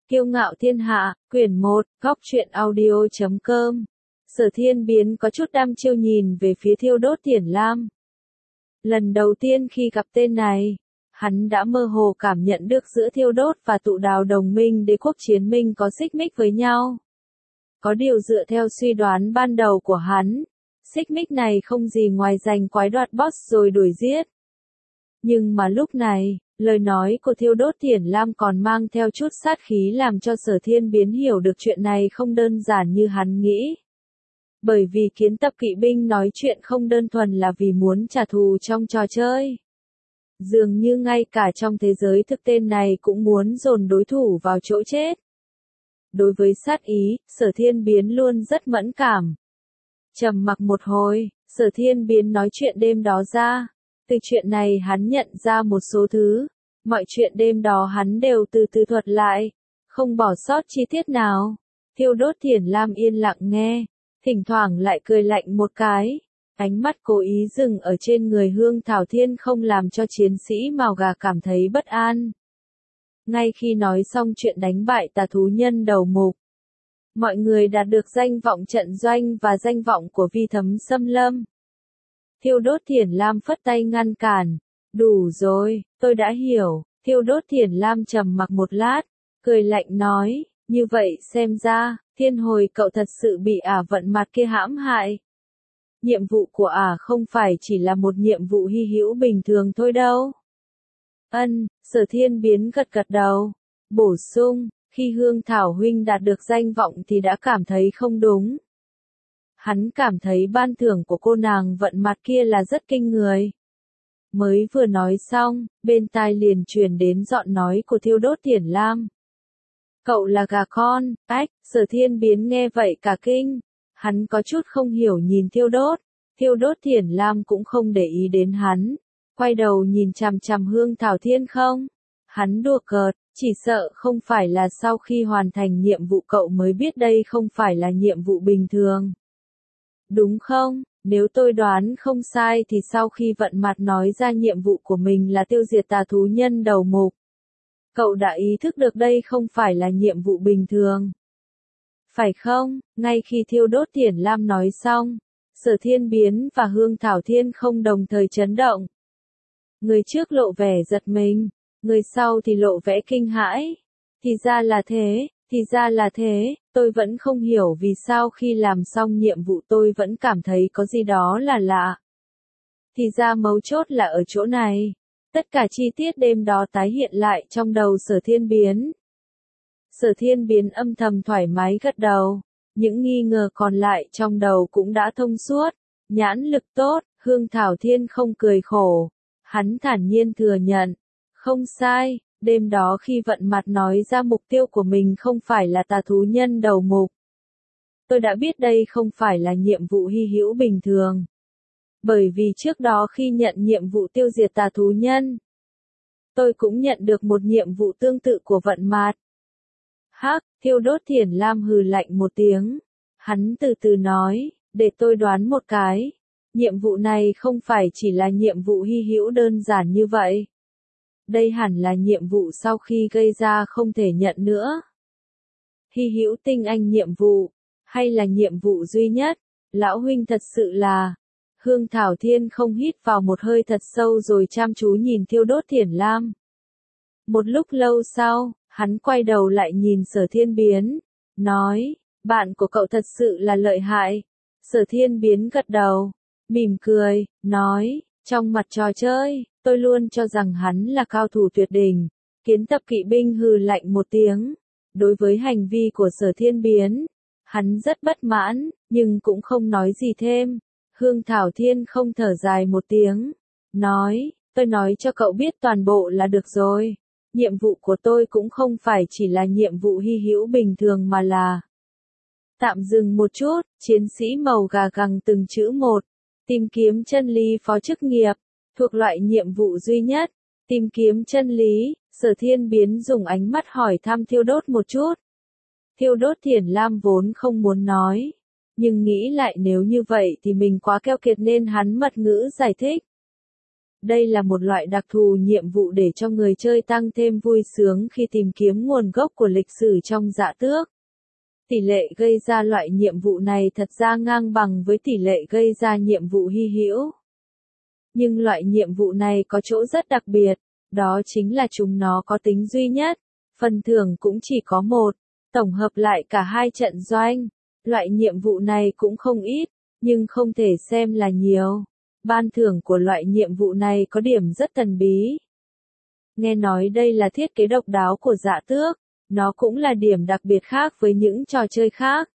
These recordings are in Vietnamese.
Kiêu ngạo thiên hạ, quyển 1, góc truyện audio.com. Sở Thiên Biến có chút đăm chiêu nhìn về phía Thiêu Đốt Thiển Lam. Lần đầu tiên khi gặp tên này, hắn đã mơ hồ cảm nhận được giữa Thiêu Đốt và Tụ Đào đồng minh đế quốc chiến minh có xích mích với nhau. Có điều dựa theo suy đoán ban đầu của hắn, xích mích này không gì ngoài giành quái đoạt boss rồi đuổi giết. Nhưng mà lúc này, lời nói của Thiêu Đốt Thiển Lam còn mang theo chút sát khí làm cho Sở Thiên Biến hiểu được chuyện này không đơn giản như hắn nghĩ. Bởi vì kiến tập kỵ binh nói chuyện không đơn thuần là vì muốn trả thù trong trò chơi. Dường như ngay cả trong thế giới thực tên này cũng muốn dồn đối thủ vào chỗ chết. Đối với sát ý, Sở Thiên Biến luôn rất mẫn cảm. Trầm mặc một hồi, Sở Thiên Biến nói chuyện đêm đó ra. Từ chuyện này hắn nhận ra một số thứ, mọi chuyện đêm đó hắn đều từ từ thuật lại, không bỏ sót chi tiết nào. Thiêu Đốt Thiển Lam yên lặng nghe, thỉnh thoảng lại cười lạnh một cái, ánh mắt cố ý dừng ở trên người Hương Thảo Thiên không làm cho chiến sĩ Mào Gà cảm thấy bất an. Ngay khi nói xong chuyện đánh bại tà thú nhân đầu mục, mọi người đạt được danh vọng trận doanh và danh vọng của Vi Thấm Xâm Lâm. Thiêu Đốt Thiển Lam phất tay ngăn cản. Đủ rồi, tôi đã hiểu. Thiêu Đốt Thiển Lam trầm mặc một lát, cười lạnh nói, như vậy xem ra, Thiên Hồi cậu thật sự bị ả vận mặt kia hãm hại. Nhiệm vụ của ả không phải chỉ là một nhiệm vụ hy hữu bình thường thôi đâu. Sở Thiên Biến gật gật đầu, bổ sung, khi Hương Thảo huynh đạt được danh vọng thì đã cảm thấy không đúng. Hắn cảm thấy ban thưởng của cô nàng vận mặt kia là rất kinh người. Mới vừa nói xong, bên tai liền truyền đến giọng nói của Thiêu Đốt Thiển Lam. Cậu là gà con, Sở Thiên Biến nghe vậy cả kinh. Hắn có chút không hiểu nhìn Thiêu Đốt Thiển Lam cũng không để ý đến hắn. Quay đầu nhìn chằm chằm Hương Thảo Thiên không. Hắn đùa cợt, chỉ sợ không phải là sau khi hoàn thành nhiệm vụ cậu mới biết đây không phải là nhiệm vụ bình thường. Đúng không? Nếu tôi đoán không sai thì sau khi vận mặt nói ra nhiệm vụ của mình là tiêu diệt tà thú nhân đầu mục, cậu đã ý thức được đây không phải là nhiệm vụ bình thường. Phải không? Ngay khi Thiêu Đốt Thiển Lam nói xong, Sở Thiên Biến và Hương Thảo Thiên không đồng thời chấn động. Người trước lộ vẻ giật mình, người sau thì lộ vẻ kinh hãi. Thì ra là thế, tôi vẫn không hiểu vì sao khi làm xong nhiệm vụ tôi vẫn cảm thấy có gì đó là lạ. Thì ra mấu chốt là ở chỗ này. Tất cả chi tiết đêm đó tái hiện lại trong đầu Sở Thiên Biến. Sở Thiên Biến âm thầm thoải mái gật đầu. Những nghi ngờ còn lại trong đầu cũng đã thông suốt. Nhãn lực tốt, Hương Thảo Thiên không cười khổ. Hắn thản nhiên thừa nhận. Không sai. Đêm đó khi vận mặt nói ra mục tiêu của mình không phải là tà thú nhân đầu mục. Tôi đã biết đây không phải là nhiệm vụ hy hữu bình thường. Bởi vì trước đó khi nhận nhiệm vụ tiêu diệt tà thú nhân, tôi cũng nhận được một nhiệm vụ tương tự của vận mặt. Thiêu Đốt Thiển Lam hừ lạnh một tiếng. Hắn từ từ nói, để tôi đoán một cái. Nhiệm vụ này không phải chỉ là nhiệm vụ hy hữu đơn giản như vậy. Đây hẳn là nhiệm vụ sau khi gây ra không thể nhận nữa. Hy hữu tinh anh nhiệm vụ, hay là nhiệm vụ duy nhất, lão huynh thật sự là. Hương Thảo Thiên không hít vào một hơi thật sâu rồi chăm chú nhìn Thiêu Đốt Thiển Lam. Một lúc lâu sau, hắn quay đầu lại nhìn Sở Thiên Biến, nói, bạn của cậu thật sự là lợi hại. Sở Thiên Biến gật đầu, mỉm cười, nói, trong mặt trò chơi, tôi luôn cho rằng hắn là cao thủ tuyệt đỉnh. Kiến tập kỵ binh hừ lạnh một tiếng. Đối với hành vi của Sở Thiên Biến, hắn rất bất mãn, nhưng cũng không nói gì thêm. Hương Thảo Thiên không thở dài một tiếng. Nói, tôi nói cho cậu biết toàn bộ là được rồi. Nhiệm vụ của tôi cũng không phải chỉ là nhiệm vụ hy hữu bình thường mà là. Tạm dừng một chút, chiến sĩ Màu Gà gằn từng chữ một. Tìm kiếm chân lý phó chức nghiệp. Thuộc loại nhiệm vụ duy nhất, tìm kiếm chân lý. Sở Thiên Biến dùng ánh mắt hỏi thăm Thiêu Đốt một chút. Thiêu Đốt Thiển Lam vốn không muốn nói, nhưng nghĩ lại nếu như vậy thì mình quá keo kiệt nên hắn mật ngữ giải thích. Đây là một loại đặc thù nhiệm vụ để cho người chơi tăng thêm vui sướng khi tìm kiếm nguồn gốc của lịch sử trong Dạ Tước. Tỷ lệ gây ra loại nhiệm vụ này thật ra ngang bằng với tỷ lệ gây ra nhiệm vụ hy hữu. Nhưng loại nhiệm vụ này có chỗ rất đặc biệt, đó chính là chúng nó có tính duy nhất, phần thưởng cũng chỉ có một, tổng hợp lại cả hai trận doanh. Loại nhiệm vụ này cũng không ít, nhưng không thể xem là nhiều. Ban thưởng của loại nhiệm vụ này có điểm rất thần bí. Nghe nói đây là thiết kế độc đáo của Dạ Tước, nó cũng là điểm đặc biệt khác với những trò chơi khác.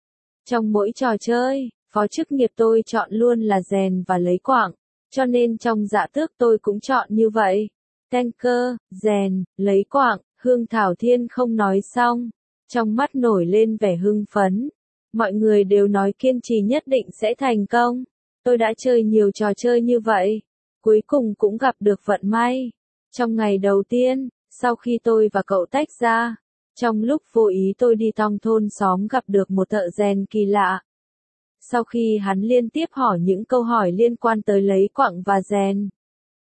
Trong mỗi trò chơi, phó chức nghiệp tôi chọn luôn là rèn và lấy quạng, cho nên trong Dạ Tước tôi cũng chọn như vậy. Tanker, rèn, lấy quạng, Hương Thảo Thiên không nói xong, trong mắt nổi lên vẻ hưng phấn. Mọi người đều nói kiên trì nhất định sẽ thành công. Tôi đã chơi nhiều trò chơi như vậy, cuối cùng cũng gặp được vận may. Trong ngày đầu tiên, sau khi tôi và cậu tách ra, trong lúc vô ý tôi đi tong thôn xóm gặp được một thợ rèn kỳ lạ. Sau khi hắn liên tiếp hỏi những câu hỏi liên quan tới lấy quặng và rèn,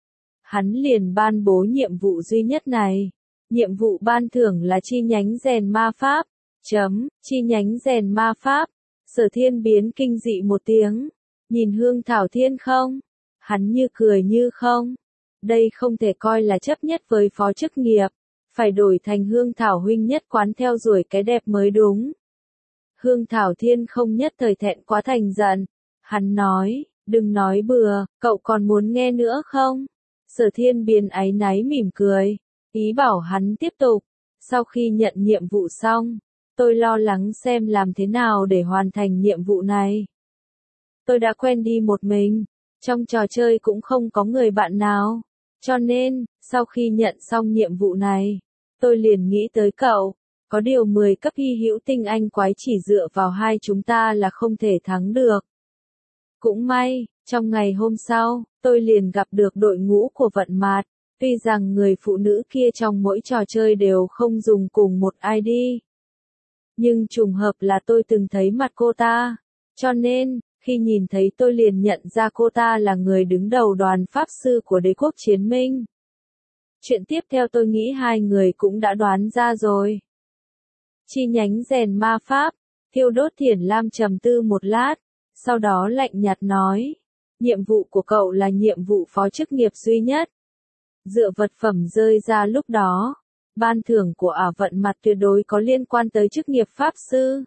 hắn liền ban bố nhiệm vụ duy nhất này. Nhiệm vụ ban thưởng là chi nhánh rèn ma pháp. Chi nhánh rèn ma pháp. Sở Thiên biến kinh dị một tiếng. Nhìn Hương Thảo Thiên không? Hắn như cười như không. Đây không thể coi là chấp nhất với phó chức nghiệp. Phải đổi thành Hương Thảo huynh nhất quán theo đuổi cái đẹp mới đúng. Hương Thảo Thiên không nhất thời thẹn quá thành giận. Hắn nói, đừng nói bừa, cậu còn muốn nghe nữa không? Sở Thiên biến áy náy mỉm cười. Ý bảo hắn tiếp tục. Sau khi nhận nhiệm vụ xong, tôi lo lắng xem làm thế nào để hoàn thành nhiệm vụ này. Tôi đã quen đi một mình, trong trò chơi cũng không có người bạn nào. Cho nên, sau khi nhận xong nhiệm vụ này, tôi liền nghĩ tới cậu. Có điều 10 cấp hy hữu tinh anh quái chỉ dựa vào hai chúng ta là không thể thắng được. Cũng may, trong ngày hôm sau, tôi liền gặp được đội ngũ của vận mạt. Tuy rằng người phụ nữ kia trong mỗi trò chơi đều không dùng cùng một ID. Nhưng trùng hợp là tôi từng thấy mặt cô ta. Cho nên, khi nhìn thấy tôi liền nhận ra cô ta là người đứng đầu đoàn pháp sư của đế quốc chiến minh. Chuyện tiếp theo tôi nghĩ hai người cũng đã đoán ra rồi. Chi nhánh rèn ma pháp. Thiêu Đốt Thiển Lam trầm tư một lát, sau đó lạnh nhạt nói. Nhiệm vụ của cậu là nhiệm vụ phó chức nghiệp duy nhất. Dựa vật phẩm rơi ra lúc đó, ban thưởng của ả vận mặt tuyệt đối có liên quan tới chức nghiệp pháp sư.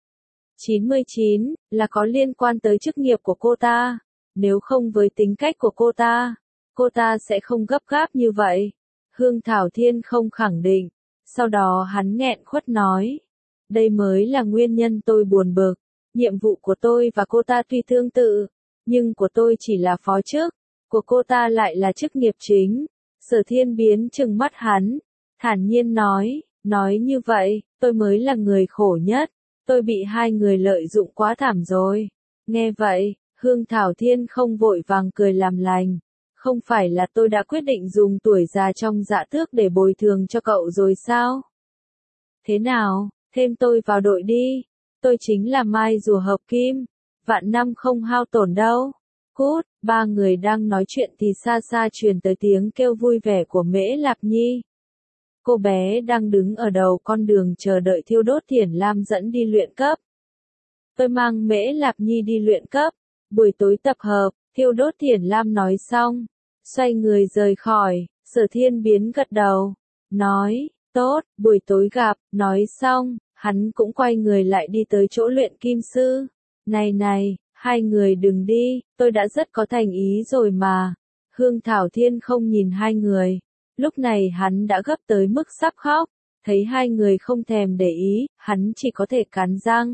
99 là có liên quan tới chức nghiệp của cô ta. Nếu không với tính cách của cô ta sẽ không gấp gáp như vậy. Hương Thảo Thiên không khẳng định. Sau đó hắn nghẹn khuất nói. Đây mới là nguyên nhân tôi buồn bực. Nhiệm vụ của tôi và cô ta tuy tương tự, nhưng của tôi chỉ là phó chức, của cô ta lại là chức nghiệp chính. Sở Thiên biến trừng mắt hắn, thản nhiên nói như vậy, tôi mới là người khổ nhất, tôi bị hai người lợi dụng quá thảm rồi. Nghe vậy, Hương Thảo Thiên không vội vàng cười làm lành, không phải là tôi đã quyết định dùng tuổi già trong Dạ Tước để bồi thường cho cậu rồi sao? Thế nào, thêm tôi vào đội đi, tôi chính là mai rùa hợp kim, vạn năm không hao tổn đâu. Cút, ba người đang nói chuyện thì xa xa truyền tới tiếng kêu vui vẻ của Mễ Lạp Nhi. Cô bé đang đứng ở đầu con đường chờ đợi Thiêu Đốt Thiển Lam dẫn đi luyện cấp. Tôi mang Mễ Lạp Nhi đi luyện cấp, buổi tối tập hợp, Thiêu Đốt Thiển Lam nói xong, xoay người rời khỏi. Sở Thiên biến gật đầu, nói, tốt, buổi tối gặp. Nói xong, hắn cũng quay người lại đi tới chỗ luyện kim sư. Này, hai người đừng đi, tôi đã rất có thành ý rồi mà. Hương Thảo Thiên không nhìn hai người. Lúc này hắn đã gấp tới mức sắp khóc. Thấy hai người không thèm để ý, hắn chỉ có thể cắn răng.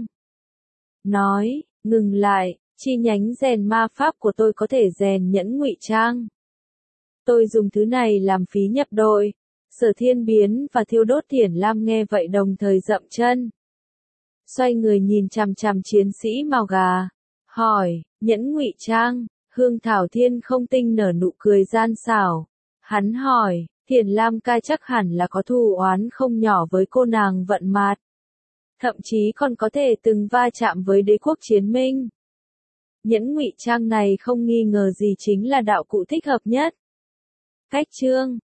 Nói, ngừng lại, chi nhánh rèn ma pháp của tôi có thể rèn nhẫn ngụy trang. Tôi dùng thứ này làm phí nhập đội. Sở Thiên biến và Thiêu Đốt Thiển Lam nghe vậy đồng thời dậm chân. Xoay người nhìn chằm chằm chiến sĩ màu gà. Hỏi, nhẫn ngụy trang. Hương Thảo Thiên không tinh nở nụ cười gian xảo. Hắn hỏi, Thiển Lam ca chắc hẳn là có thù oán không nhỏ với cô nàng vận mạt. Thậm chí còn có thể từng va chạm với đế quốc chiến minh. Nhẫn ngụy trang này không nghi ngờ gì chính là đạo cụ thích hợp nhất. Cách chương